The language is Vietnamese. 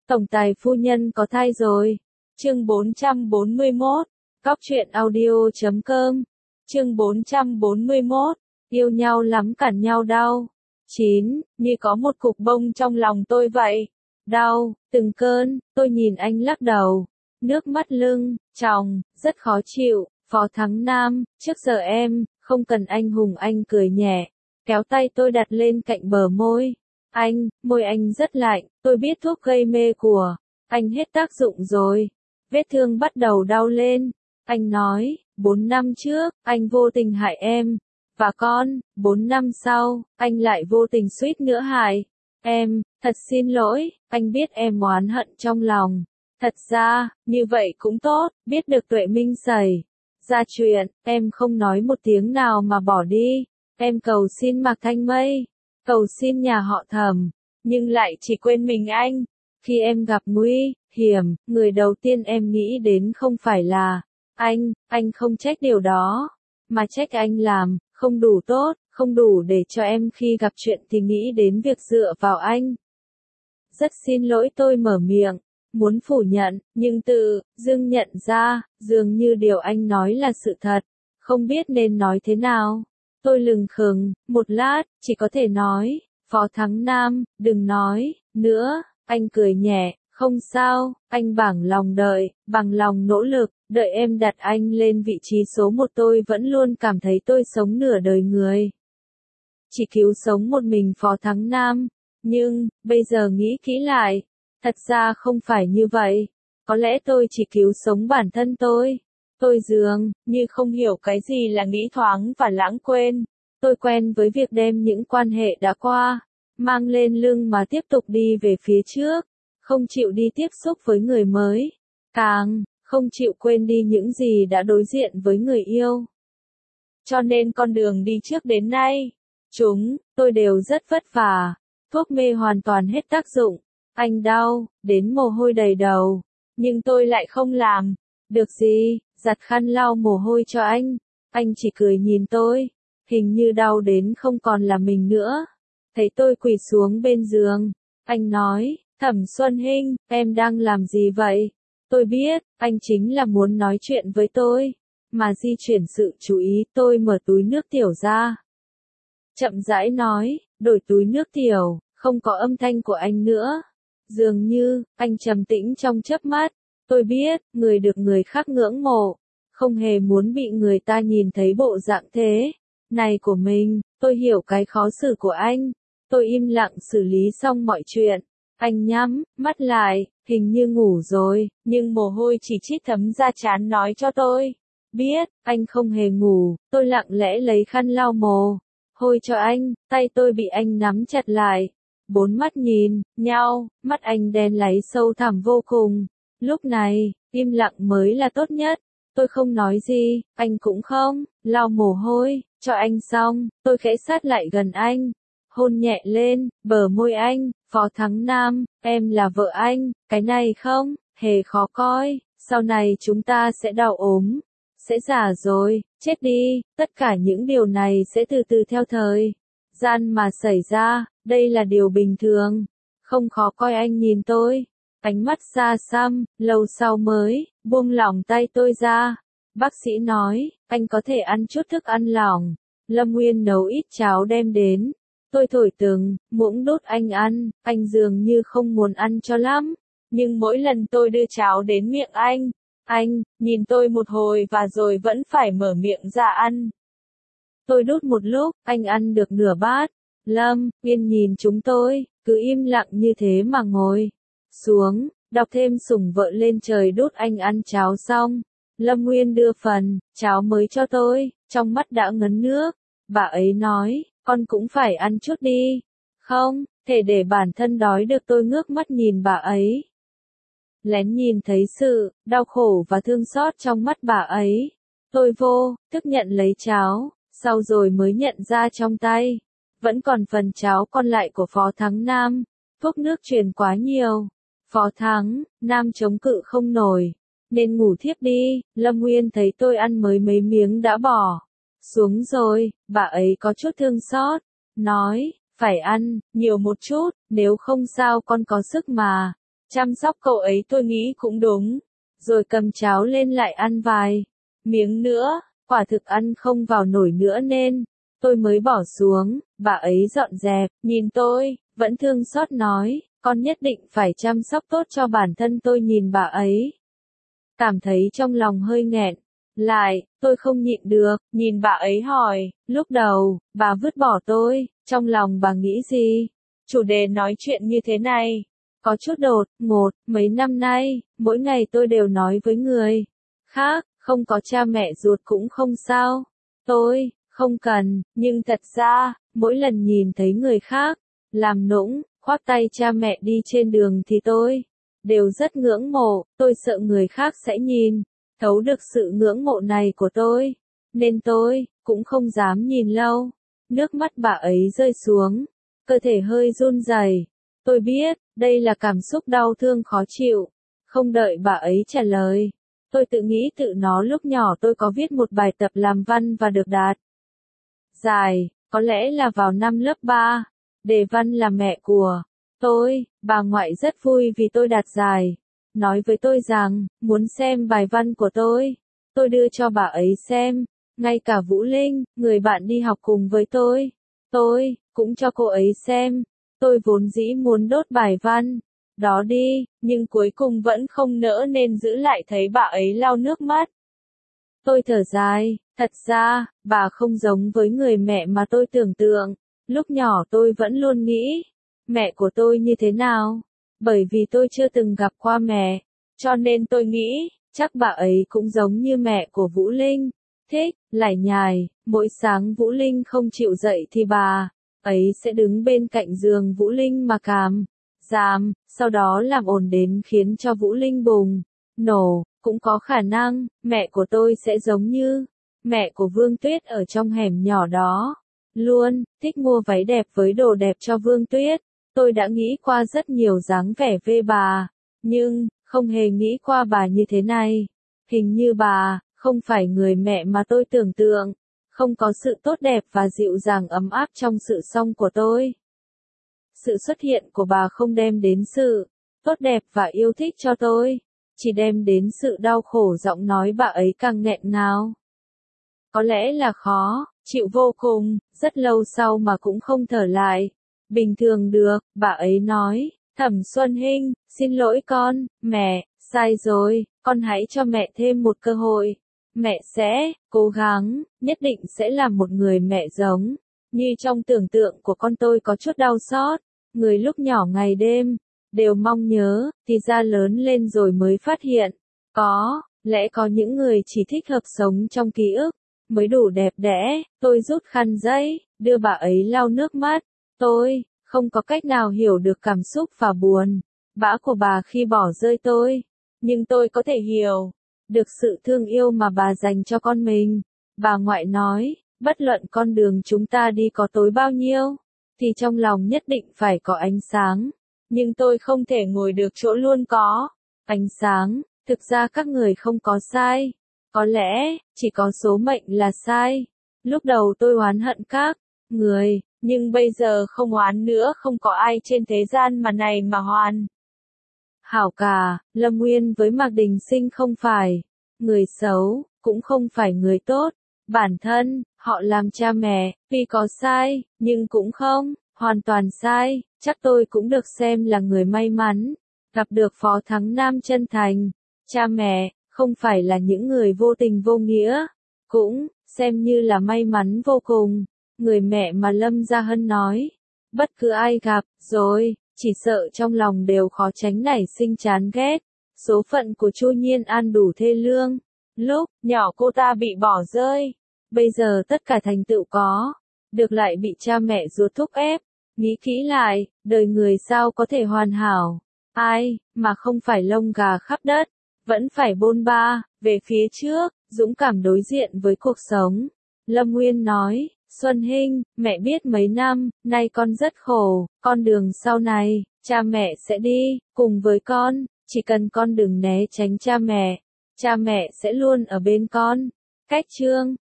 Tổng tài phu nhân có thai rồi. Chương 441. Cóc truyện audio.com. Chương 441. Yêu nhau lắm cản nhau đau. 9. Như có một cục bông trong lòng tôi vậy. Đau, từng cơn, tôi nhìn anh lắc đầu. Nước mắt lưng, tròng, rất khó chịu. Phó Thắng Nam, trước giờ em, không cần anh hùng, anh cười nhẹ. Kéo tay tôi đặt lên cạnh bờ môi. Môi anh rất lạnh, tôi biết thuốc gây mê của anh hết tác dụng rồi. Vết thương bắt đầu đau lên. Anh nói, 4 năm trước, anh vô tình hại em. Và 4 năm sau, anh lại vô tình suýt nữa hại em. Thật xin lỗi, anh biết em oán hận trong lòng. Thật ra, như vậy cũng tốt, biết được Tuệ Minh xảy ra chuyện, em không nói một tiếng nào mà bỏ đi. Em cầu xin Mạc Thanh Mây, cầu xin nhà họ Thẩm, nhưng lại chỉ quên mình anh. Khi em gặp nguy hiểm, người đầu tiên em nghĩ đến không phải là anh không trách điều đó, mà trách anh làm không đủ tốt, không đủ để cho em khi gặp chuyện thì nghĩ đến việc dựa vào anh. Rất xin lỗi, tôi mở miệng, muốn phủ nhận, nhưng tự dưng nhận ra, dường như điều anh nói là sự thật, không biết nên nói thế nào. Tôi lừng khừng, một lát, chỉ có thể nói, Phó Thắng Nam, đừng nói nữa. Anh cười nhẹ, không sao, anh bằng lòng nỗ lực, đợi em đặt anh lên vị trí số 1. Tôi vẫn luôn cảm thấy tôi sống nửa đời người. Chỉ cứu sống một mình Phó Thắng Nam, nhưng, bây giờ nghĩ kỹ lại, thật ra không phải như vậy. Có lẽ tôi chỉ cứu sống bản thân tôi. Tôi dường như không hiểu cái gì là nghĩ thoáng và lãng quên. Tôi quen với việc đem những quan hệ đã qua mang lên lưng mà tiếp tục đi về phía trước, không chịu đi tiếp xúc với người mới, càng không chịu quên đi những gì đã đối diện với người yêu. Cho nên con đường đi trước đến nay, tôi đều rất vất vả. Thuốc mê hoàn toàn hết tác dụng. Anh đau đến mồ hôi đầy đầu, nhưng tôi lại không làm được gì, giặt khăn lau mồ hôi cho anh. Anh chỉ cười nhìn tôi, hình như đau đến không còn là mình nữa. Thấy tôi quỳ xuống bên giường, anh nói, Thẩm Xuân Hinh, em đang làm gì vậy? Tôi biết, anh chính là muốn nói chuyện với tôi, mà di chuyển sự chú ý. Tôi mở túi nước tiểu ra, chậm rãi nói, đổi túi nước tiểu, không có âm thanh của anh nữa. Dường như, anh trầm tĩnh trong chớp mắt. Tôi biết, người được người khác ngưỡng mộ, không hề muốn bị người ta nhìn thấy bộ dạng thế này của mình. Tôi hiểu cái khó xử của anh. Tôi im lặng xử lý xong mọi chuyện. Anh nhắm mắt lại, hình như ngủ rồi, nhưng mồ hôi chỉ chít thấm ra trán nói cho tôi biết, anh không hề ngủ. Tôi lặng lẽ lấy khăn lau mồ hôi cho anh, tay tôi bị anh nắm chặt lại. 4 mắt nhìn nhau, mắt anh đen láy sâu thẳm vô cùng. Lúc này, im lặng mới là tốt nhất. Tôi không nói gì, anh cũng không. Lau mồ hôi cho anh xong, tôi khẽ sát lại gần anh, hôn nhẹ lên bờ môi anh. Phó Thắng Nam, em là vợ anh, cái này không hề khó coi. Sau này chúng ta sẽ đau ốm, sẽ già rồi, chết đi. Tất cả những điều này sẽ từ từ theo thời gian mà xảy ra. Đây là điều bình thường, không khó coi. Anh nhìn tôi, ánh mắt xa xăm, lâu sau mới buông lỏng tay tôi ra. Bác sĩ nói, anh có thể ăn chút thức ăn lỏng. Lâm Nguyên nấu ít cháo đem đến. Tôi thổi từng muỗng đút anh ăn. Anh dường như không muốn ăn cho lắm, nhưng mỗi lần tôi đưa cháo đến miệng anh nhìn tôi một hồi và rồi vẫn phải mở miệng ra ăn. Tôi đút một lúc, anh ăn được nửa bát. Lâm Nguyên nhìn chúng tôi, cứ im lặng như thế mà ngồi xuống, đọc thêm Sủng Vợ Lên Trời. Đút anh ăn cháo xong, Lâm Nguyên đưa phần cháo mới cho tôi, trong mắt đã ngấn nước. Bà ấy nói, con cũng phải ăn chút đi, không thể để bản thân đói được. Tôi ngước mắt nhìn bà ấy, lén nhìn thấy sự đau khổ và thương xót trong mắt bà ấy. Tôi vô thức nhận lấy cháo, sau rồi mới nhận ra trong tay vẫn còn phần cháo còn lại của Phó Thắng Nam. Thuốc nước truyền quá nhiều, Phó Thắng Nam chống cự không nổi, nên ngủ thiếp đi. Lâm Nguyên thấy tôi ăn mới mấy miếng đã bỏ xuống rồi. Bà ấy có chút thương xót, nói, phải ăn nhiều một chút, nếu không sao con có sức mà chăm sóc cậu ấy tôi nghĩ cũng đúng. Rồi cầm cháo lên lại ăn vài miếng nữa, quả thực ăn không vào nổi nữa nên tôi mới bỏ xuống. Bà ấy dọn dẹp, nhìn tôi, vẫn thương xót nói, con nhất định phải chăm sóc tốt cho bản thân. Tôi nhìn bà ấy, cảm thấy trong lòng hơi nghẹn lại, tôi không nhịn được, nhìn bà ấy hỏi, lúc đầu, bà vứt bỏ tôi, trong lòng bà nghĩ gì? Chủ đề nói chuyện như thế này, có chút đột ngột, mấy năm nay, mỗi ngày tôi đều nói với người khác, không có cha mẹ ruột cũng không sao. Tôi, không cần, nhưng thật ra, mỗi lần nhìn thấy người khác, làm nũng, khoác tay cha mẹ đi trên đường thì tôi đều rất ngưỡng mộ, tôi sợ người khác sẽ nhìn thấu được sự ngưỡng mộ này của tôi, nên tôi cũng không dám nhìn lâu. Nước mắt bà ấy rơi xuống, cơ thể hơi run rẩy. Tôi biết, đây là cảm xúc đau thương khó chịu. Không đợi bà ấy trả lời, tôi tự nghĩ tự nó lúc nhỏ tôi có viết một bài tập làm văn và được đạt giải, có lẽ là vào năm lớp 3. Đề văn là mẹ của tôi, bà ngoại rất vui vì tôi đạt giải. Nói với tôi rằng, muốn xem bài văn của tôi. Tôi đưa cho bà ấy xem. Ngay cả Vũ Linh, người bạn đi học cùng với tôi cũng cho cô ấy xem. Tôi vốn dĩ muốn đốt bài văn đó đi, nhưng cuối cùng vẫn không nỡ nên giữ lại thấy bà ấy lau nước mắt. Tôi thở dài, thật ra, bà không giống với người mẹ mà tôi tưởng tượng. Lúc nhỏ tôi vẫn luôn nghĩ, mẹ của tôi như thế nào? Bởi vì tôi chưa từng gặp qua mẹ, cho nên tôi nghĩ, chắc bà ấy cũng giống như mẹ của Vũ Linh. Thích, lải nhải, mỗi sáng Vũ Linh không chịu dậy thì bà ấy sẽ đứng bên cạnh giường Vũ Linh mà cảm giảm, sau đó làm ồn đến khiến cho Vũ Linh bùng nổ. Cũng có khả năng, mẹ của tôi sẽ giống như mẹ của Vương Tuyết ở trong hẻm nhỏ đó. Luôn, thích mua váy đẹp với đồ đẹp cho Vương Tuyết. Tôi đã nghĩ qua rất nhiều dáng vẻ về bà, nhưng, không hề nghĩ qua bà như thế này. Hình như bà, không phải người mẹ mà tôi tưởng tượng. Không có sự tốt đẹp và dịu dàng ấm áp trong sự sống của tôi. Sự xuất hiện của bà không đem đến sự tốt đẹp và yêu thích cho tôi, chỉ đem đến sự đau khổ. Giọng nói bà ấy càng nghẹn ngào. Có lẽ là khó chịu vô cùng, rất lâu sau mà cũng không thở lại bình thường được. Bà ấy nói, Thẩm Xuân Hinh, xin lỗi con, mẹ, sai rồi, con hãy cho mẹ thêm một cơ hội. Mẹ sẽ cố gắng, nhất định sẽ là một người mẹ giống như trong tưởng tượng của con. Tôi có chút đau xót, người lúc nhỏ ngày đêm đều mong nhớ, thì ra lớn lên rồi mới phát hiện, có lẽ có những người chỉ thích hợp sống trong ký ức mới đủ đẹp đẽ. Tôi rút khăn giấy, đưa bà ấy lau nước mắt. Tôi không có cách nào hiểu được cảm xúc và buồn bã của bà khi bỏ rơi tôi, nhưng tôi có thể hiểu được sự thương yêu mà bà dành cho con mình. Bà ngoại nói, bất luận con đường chúng ta đi có tối bao nhiêu, thì trong lòng nhất định phải có ánh sáng. Nhưng tôi không thể ngồi được chỗ luôn có ánh sáng. Thực ra các người không có sai. Có lẽ, chỉ có số mệnh là sai. Lúc đầu tôi oán hận các người, nhưng bây giờ không oán nữa. Không có ai trên thế gian mà này mà hoàn hảo cả. Lâm Nguyên với Mạc Đình Sinh không phải người xấu, cũng không phải người tốt. Bản thân, họ làm cha mẹ, tuy có sai, nhưng cũng không hoàn toàn sai. Chắc tôi cũng được xem là người may mắn, gặp được Phó Thắng Nam chân thành. Cha mẹ, không phải là những người vô tình vô nghĩa, cũng xem như là may mắn vô cùng. Người mẹ mà Lâm Gia Hân nói, bất cứ ai gặp rồi, chỉ sợ trong lòng đều khó tránh nảy sinh chán ghét. Số phận của Chu Nhiên An đủ thê lương. Lúc nhỏ cô ta bị bỏ rơi, bây giờ tất cả thành tựu có được lại bị cha mẹ ruột thúc ép. Nghĩ kỹ lại, đời người sao có thể hoàn hảo? Ai mà không phải lông gà khắp đất, vẫn phải bôn ba về phía trước, dũng cảm đối diện với cuộc sống. Lâm Nguyên nói, Xuân Hinh, mẹ biết mấy năm nay con rất khổ, con đường sau này, cha mẹ sẽ đi cùng với con, chỉ cần con đừng né tránh cha mẹ sẽ luôn ở bên con. Cách chương